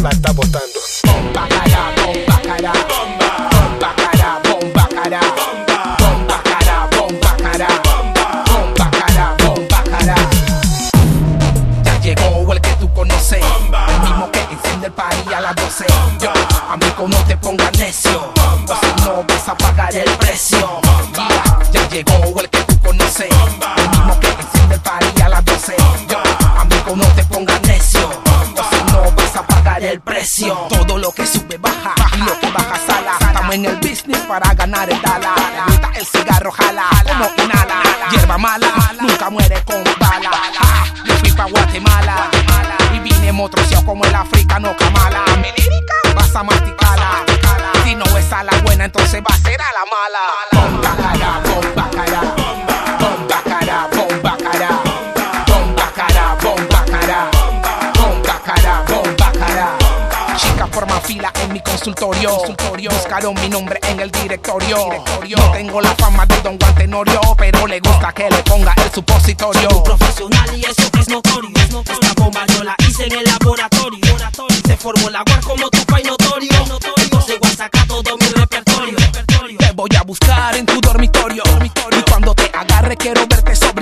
la está botando. Bomba cara, bomba cara, bomba cara, bomba cara, bomba cara, bomba cara, bomba cara, bomba cara. Ya llegó el que tú conoces, el mismo que enciende el party a las 12. Yo, amigo, no te pongas necio, o si no vas a pagar el precio. Ya llegó el que tú conoces, el mismo que enciende el party a las 12. Yo, amigo, no te pongas necio, o si no vas a pagar el precio. Todo lo que sube baja, y lo que baja sala. Estamos en el business para ganar el dala. Me gusta el cigarro jala, como inhala. Hierba mala, nunca muere con bala. Yo fui pa' Guatemala y vine motroceado como el africano Kamala. Mi lírica vas a masticarla. Si no es a la buena, entonces va a ser a la mala. Bomba cara, bomba cara, bomba cara, bomba cara, bomba cara, bomba cara, bomba cara, bomba cara. Chicas forman fila en mi consultorio. Buscaron mi nombre en el directorio. No tengo la fama de Don Juan Tenorio, pero le gusta que le ponga el supositorio. Soy un profesional y eso es notorio. Esta bomba yo la hice en el laboratorio. Se formó la guar como tu pai notorio. Entonces voy a sacar todo mi repertorio. Te voy a buscar en tu dormitorio. Y cuando te agarre quiero verte sobre